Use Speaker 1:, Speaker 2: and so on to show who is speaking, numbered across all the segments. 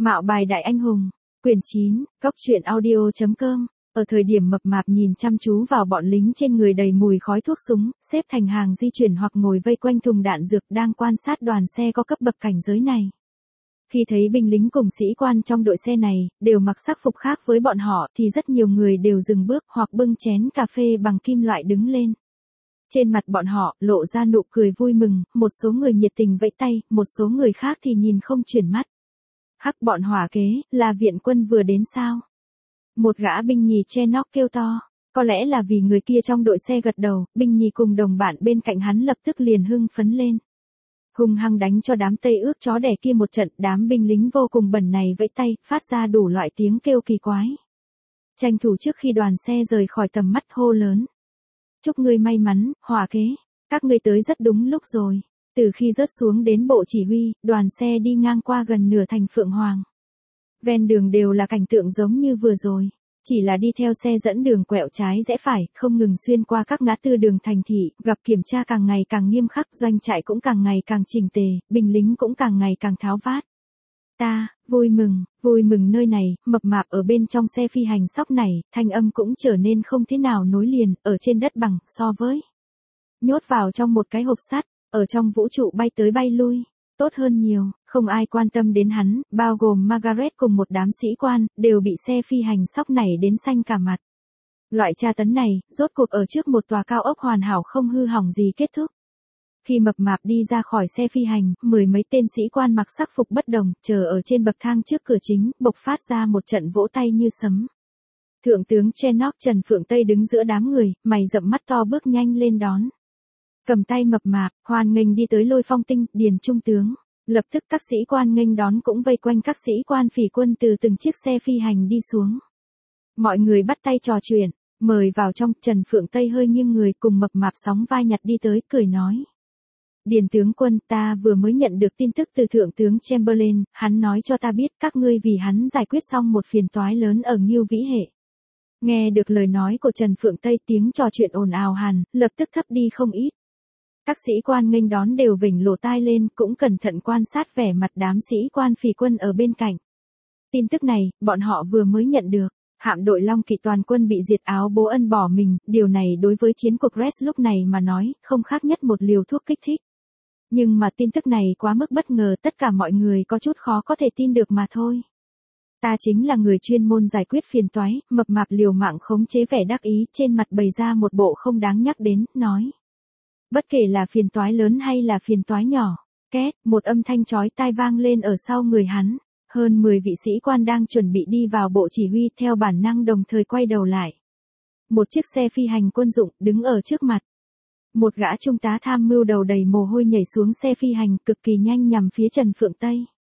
Speaker 1: Mạo bài đại anh hùng, quyển 9, góc truyện audio.com. Ở thời điểm mập mạp nhìn chăm chú vào bọn lính trên người đầy mùi khói thuốc súng, xếp thành hàng di chuyển hoặc ngồi vây quanh thùng đạn dược đang quan sát đoàn xe có cấp bậc cảnh giới này. Khi thấy binh lính cùng sĩ quan trong đội xe này, đều mặc sắc phục khác với bọn họ thì rất nhiều người đều dừng bước hoặc bưng chén cà phê bằng kim loại đứng lên. Trên mặt bọn họ lộ ra nụ cười vui mừng, một số người nhiệt tình vẫy tay, một số người khác thì nhìn không chuyển mắt. Hắc, bọn hỏa kế, là viện quân vừa đến sao? Một gã binh nhì che nóc kêu to. Có lẽ là vì người kia trong đội xe gật đầu, binh nhì cùng đồng bạn bên cạnh hắn lập tức liền hưng phấn lên. Hung hăng đánh cho đám Tây ước chó đẻ kia một trận, đám binh lính vô cùng bẩn này vẫy tay, phát ra đủ loại tiếng kêu kỳ quái. Tranh thủ trước khi đoàn xe rời khỏi tầm mắt hô lớn. Chúc ngươi may mắn, hỏa kế, các ngươi tới rất đúng lúc rồi. Từ khi rớt xuống đến bộ chỉ huy, đoàn xe đi ngang qua gần nửa thành Phượng Hoàng. Ven đường đều là cảnh tượng giống như vừa rồi. Chỉ là đi theo xe dẫn đường quẹo trái rẽ phải, không ngừng xuyên qua các ngã tư đường thành thị, gặp kiểm tra càng ngày càng nghiêm khắc, doanh trại cũng càng ngày càng chỉnh tề, binh lính cũng càng ngày càng tháo vát. Ta, vui mừng nơi này, mập mạp ở bên trong xe phi hành sóc này, thanh âm cũng trở nên không thế nào nối liền, ở trên đất bằng, so với nhốt vào trong một cái hộp sắt, ở trong vũ trụ bay tới bay lui, tốt hơn nhiều, không ai quan tâm đến hắn, bao gồm Margaret cùng một đám sĩ quan, đều bị xe phi hành sóc này đến xanh cả mặt. Loại tra tấn này, rốt cuộc ở trước một tòa cao ốc hoàn hảo không hư hỏng gì kết thúc. Khi mập mạp đi ra khỏi xe phi hành, 10 mấy tên sĩ quan mặc sắc phục bất đồng, chờ ở trên bậc thang trước cửa chính, bộc phát ra một trận vỗ tay như sấm. Thượng tướng Chenok Trần Phượng Tây đứng giữa đám người, mày rậm mắt to bước nhanh lên đón. Cầm tay mập mạp, hoan nghênh đi tới Lôi Phong Tinh, Điền trung tướng. Lập tức các sĩ quan nghênh đón cũng vây quanh các sĩ quan phỉ quân từ từng chiếc xe phi hành đi xuống. Mọi người bắt tay trò chuyện, mời vào trong. Trần Phượng Tây hơi nghiêng người cùng mập mạp sóng vai nhặt đi tới, cười nói. Điền tướng quân, ta vừa mới nhận được tin tức từ thượng tướng Chamberlain, hắn nói cho ta biết các ngươi vì hắn giải quyết xong một phiền toái lớn ở Ngưu Vĩ Hệ. Nghe được lời nói của Trần Phượng Tây, tiếng trò chuyện ồn ào hẳn, lập tức thấp đi không ít. Các sĩ quan nghênh đón đều vểnh lỗ tai lên, cũng cẩn thận quan sát vẻ mặt đám sĩ quan phỉ quân ở bên cạnh. Tin tức này, bọn họ vừa mới nhận được. Hạm đội Long Kỵ toàn quân bị diệt, Áo Bố Ân bỏ mình, điều này đối với chiến cuộc Brest lúc này mà nói, không khác nhất một liều thuốc kích thích. Nhưng mà tin tức này quá mức bất ngờ, tất cả mọi người có chút khó có thể tin được mà thôi. Ta chính là người chuyên môn giải quyết phiền toái, mập mạp liều mạng khống chế vẻ đắc ý, trên mặt bày ra một bộ không đáng nhắc đến, nói. Bất kể là phiền toái lớn hay là phiền toái nhỏ, két, một âm thanh chói tai vang lên ở sau người hắn. Hơn 10 vị sĩ quan đang chuẩn bị đi vào bộ chỉ huy theo bản năng đồng thời quay đầu lại. Một chiếc xe phi hành quân dụng đứng ở trước mặt. Một gã trung tá tham mưu đầu đầy mồ hôi nhảy xuống xe phi hành cực kỳ nhanh nhằm phía Trần Phượng Tây.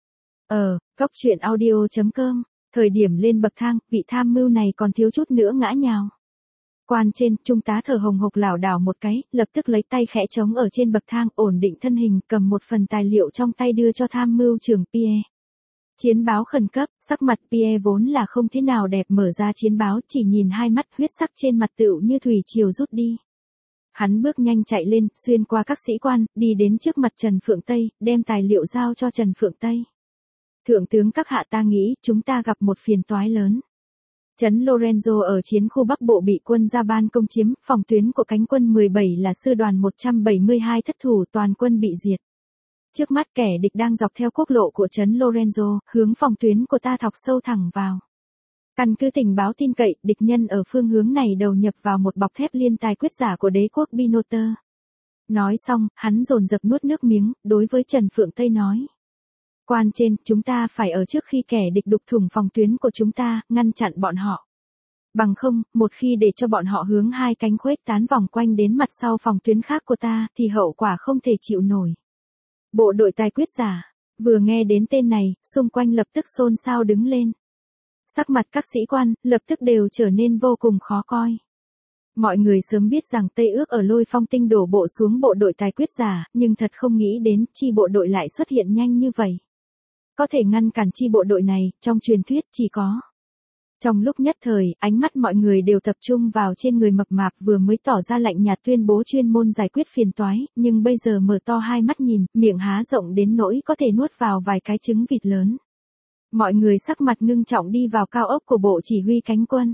Speaker 1: Góc truyện audio.com, thời điểm lên bậc thang, vị tham mưu này còn thiếu chút nữa ngã nhào. Quan trên, trung tá thở hồng hộc lảo đảo một cái, lập tức lấy tay khẽ trống ở trên bậc thang, ổn định thân hình, cầm một phần tài liệu trong tay đưa cho tham mưu trưởng Pierre. Chiến báo khẩn cấp, sắc mặt Pierre vốn là không thế nào đẹp, mở ra chiến báo, chỉ nhìn hai mắt huyết sắc trên mặt tựu như thủy triều rút đi. Hắn bước nhanh chạy lên, xuyên qua các sĩ quan, đi đến trước mặt Trần Phượng Tây, đem tài liệu giao cho Trần Phượng Tây. Thượng tướng các hạ, ta nghĩ, chúng ta gặp một phiền toái lớn. Trấn Lorenzo ở chiến khu Bắc Bộ bị quân Japan công chiếm, phòng tuyến của cánh quân 17 là sư đoàn 172 thất thủ, toàn quân bị diệt. Trước mắt kẻ địch đang dọc theo quốc lộ của trấn Lorenzo, hướng phòng tuyến của ta thọc sâu thẳng vào. Căn cứ tình báo tin cậy, địch nhân ở phương hướng này đầu nhập vào một bọc thép liên tài quyết giả của đế quốc Binoter. Nói xong, hắn dồn dập nuốt nước miếng, đối với Trần Phượng Tây nói. Quan trên, chúng ta phải ở trước khi kẻ địch đục thủng phòng tuyến của chúng ta, ngăn chặn bọn họ. Bằng không, một khi để cho bọn họ hướng hai cánh khuếch tán vòng quanh đến mặt sau phòng tuyến khác của ta, thì hậu quả không thể chịu nổi. Bộ đội tài quyết giả, vừa nghe đến tên này, xung quanh lập tức xôn xao đứng lên. Sắc mặt các sĩ quan, lập tức đều trở nên vô cùng khó coi. Mọi người sớm biết rằng Tây ước ở Lôi Phong Tinh đổ bộ xuống bộ đội tài quyết giả, nhưng thật không nghĩ đến chi bộ đội lại xuất hiện nhanh như vậy. Có thể ngăn cản chi bộ đội này, trong truyền thuyết chỉ có. Trong lúc nhất thời, ánh mắt mọi người đều tập trung vào trên người mập mạp vừa mới tỏ ra lạnh nhạt tuyên bố chuyên môn giải quyết phiền toái, nhưng bây giờ mở to hai mắt nhìn, miệng há rộng đến nỗi có thể nuốt vào vài cái trứng vịt lớn. Mọi người sắc mặt ngưng trọng đi vào cao ốc của bộ chỉ huy cánh quân.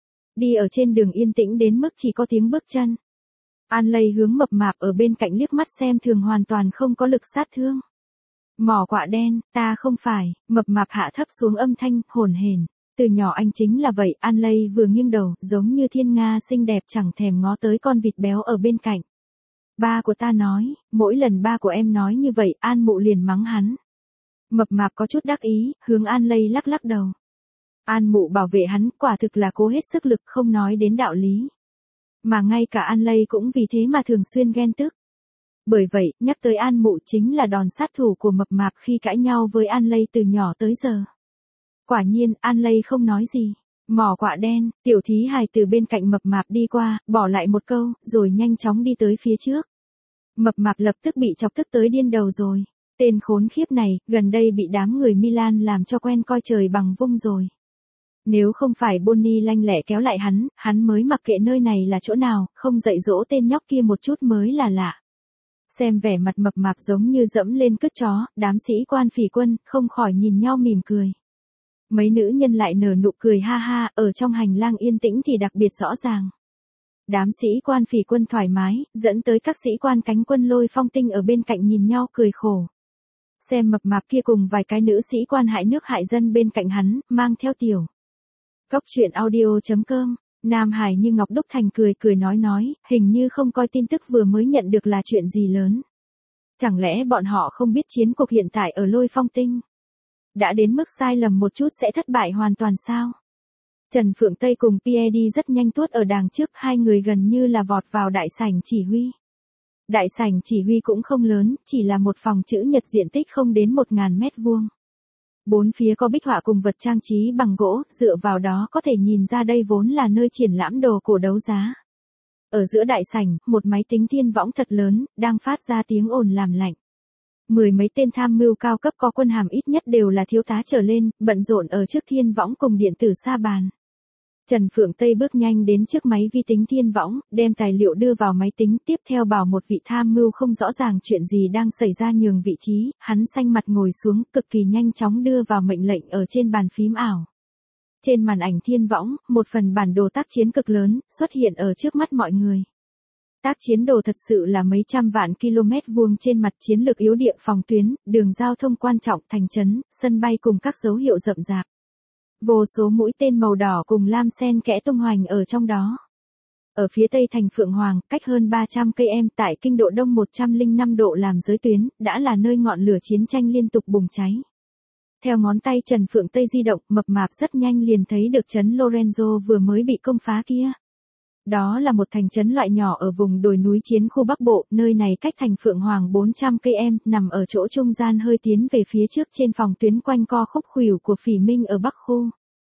Speaker 1: Đi ở trên đường yên tĩnh đến mức chỉ có tiếng bước chân. An Lây hướng mập mạp ở bên cạnh liếc mắt xem thường hoàn toàn không có lực sát thương. Mỏ quạ đen, ta không phải, mập mạp hạ thấp xuống âm thanh, hổn hển. Từ nhỏ anh chính là vậy, An Lây vừa nghiêng đầu, giống như thiên nga xinh đẹp chẳng thèm ngó tới con vịt béo ở bên cạnh. Ba của ta nói, mỗi lần ba của em nói như vậy, An Mụ liền mắng hắn. Mập mạp có chút đắc ý, hướng An Lây lắc lắc đầu. An Mụ bảo vệ hắn, quả thực là cố hết sức lực không nói đến đạo lý. Mà ngay cả An Lây cũng vì thế mà thường xuyên ghen tức. Bởi vậy, nhắc tới An Mụ chính là đòn sát thủ của mập mạp khi cãi nhau với An Lây từ nhỏ tới giờ. Quả nhiên, An Lây không nói gì. Mỏ quạ đen, tiểu thí hài từ bên cạnh mập mạp đi qua, bỏ lại một câu, rồi nhanh chóng đi tới phía trước. Mập mạp lập tức bị chọc tức tới điên đầu rồi. Tên khốn khiếp này, gần đây bị đám người Milan làm cho quen coi trời bằng vung rồi. Nếu không phải Bonnie lanh lẹ kéo lại hắn mới mặc kệ nơi này là chỗ nào, không dạy dỗ tên nhóc kia một chút mới là lạ. Xem vẻ mặt mập mạp giống như dẫm lên cứt chó, đám sĩ quan phỉ quân, không khỏi nhìn nhau mỉm cười. Mấy nữ nhân lại nở nụ cười ha ha, ở trong hành lang yên tĩnh thì đặc biệt rõ ràng. Đám sĩ quan phỉ quân thoải mái, dẫn tới các sĩ quan cánh quân Lôi Phong Tinh ở bên cạnh nhìn nhau cười khổ. Xem mập mạp kia cùng vài cái nữ sĩ quan hại nước hại dân bên cạnh hắn, mang theo tiểu. Cóc truyện audio.com, Nam Hải như Ngọc Đúc Thành cười nói, hình như không coi tin tức vừa mới nhận được là chuyện gì lớn. Chẳng lẽ bọn họ không biết chiến cuộc hiện tại ở Lôi Phong Tinh? Đã đến mức sai lầm một chút sẽ thất bại hoàn toàn sao? Trần Phượng Tây cùng Pierre đi rất nhanh tuốt ở đàng trước, hai người gần như là vọt vào đại sảnh chỉ huy. Đại sảnh chỉ huy cũng không lớn, chỉ là một phòng chữ nhật diện tích không đến 1000 mét vuông. Bốn phía có bích họa cùng vật trang trí bằng gỗ, dựa vào đó có thể nhìn ra đây vốn là nơi triển lãm đồ cổ đấu giá. Ở giữa đại sảnh, một máy tính thiên võng thật lớn, đang phát ra tiếng ồn làm lạnh. 10 mấy tên tham mưu cao cấp có quân hàm ít nhất đều là thiếu tá trở lên, bận rộn ở trước thiên võng cùng điện tử sa bàn. Trần Phượng Tây bước nhanh đến trước máy vi tính thiên võng, đem tài liệu đưa vào máy tính, tiếp theo bảo một vị tham mưu không rõ ràng chuyện gì đang xảy ra nhường vị trí, hắn xanh mặt ngồi xuống, cực kỳ nhanh chóng đưa vào mệnh lệnh ở trên bàn phím ảo. Trên màn ảnh thiên võng, một phần bản đồ tác chiến cực lớn, xuất hiện ở trước mắt mọi người. Tác chiến đồ thật sự là mấy trăm vạn km vuông trên mặt chiến lược yếu địa phòng tuyến, đường giao thông quan trọng, thành trấn, sân bay cùng các dấu hiệu rậm rạp. Vô số mũi tên màu đỏ cùng lam sen kẽ tung hoành ở trong đó. Ở phía tây thành Phượng Hoàng, cách hơn 300 km tại kinh độ đông 105 độ làm giới tuyến, đã là nơi ngọn lửa chiến tranh liên tục bùng cháy. Theo ngón tay Trần Phượng Tây di động, mập mạp rất nhanh liền thấy được trấn Lorenzo vừa mới bị công phá kia. Đó là một thành trấn loại nhỏ ở vùng đồi núi chiến khu Bắc Bộ, nơi này cách thành Phượng Hoàng 400 km, nằm ở chỗ trung gian hơi tiến về phía trước trên phòng tuyến quanh co khúc khuỷu của Phỉ Minh ở Bắc khu.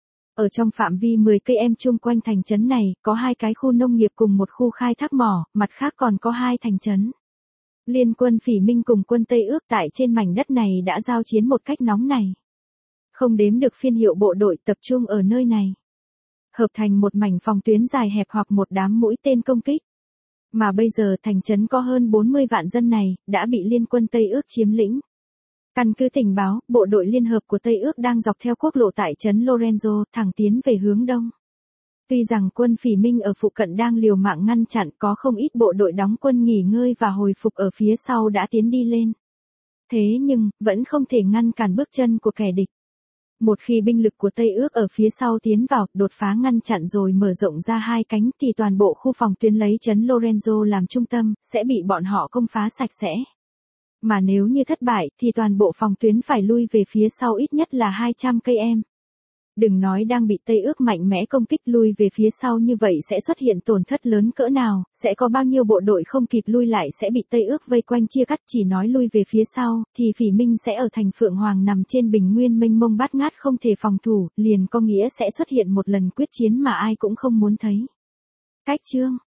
Speaker 1: Ở trong phạm vi 10 km chung quanh thành trấn này, có 2 cái khu nông nghiệp cùng một khu khai thác mỏ, mặt khác còn có 2 thành trấn. Liên quân Phỉ Minh cùng quân Tây Ước tại trên mảnh đất này đã giao chiến một cách nóng này. Không đếm được phiên hiệu bộ đội tập trung ở nơi này. Hợp thành một mảnh phòng tuyến dài hẹp hoặc một đám mũi tên công kích. Mà bây giờ thành trấn có hơn 40 vạn dân này, đã bị liên quân Tây Ước chiếm lĩnh. Căn cứ tình báo, bộ đội liên hợp của Tây Ước đang dọc theo quốc lộ tại trấn Lorenzo, thẳng tiến về hướng đông. Tuy rằng quân Phỉ Minh ở phụ cận đang liều mạng ngăn chặn, có không ít bộ đội đóng quân nghỉ ngơi và hồi phục ở phía sau đã tiến đi lên. Thế nhưng, vẫn không thể ngăn cản bước chân của kẻ địch. Một khi binh lực của Tây Ước ở phía sau tiến vào, đột phá ngăn chặn rồi mở rộng ra 2 cánh thì toàn bộ khu phòng tuyến lấy trấn Lorenzo làm trung tâm, sẽ bị bọn họ công phá sạch sẽ. Mà nếu như thất bại thì toàn bộ phòng tuyến phải lui về phía sau ít nhất là 200 km. Đừng nói đang bị Tây Ước mạnh mẽ công kích lui về phía sau như vậy sẽ xuất hiện tổn thất lớn cỡ nào, sẽ có bao nhiêu bộ đội không kịp lui lại sẽ bị Tây Ước vây quanh chia cắt, chỉ nói lui về phía sau, thì Phỉ Minh sẽ ở thành Phượng Hoàng nằm trên bình nguyên mênh mông bát ngát không thể phòng thủ, liền có nghĩa sẽ xuất hiện một lần quyết chiến mà ai cũng không muốn thấy. Cách chương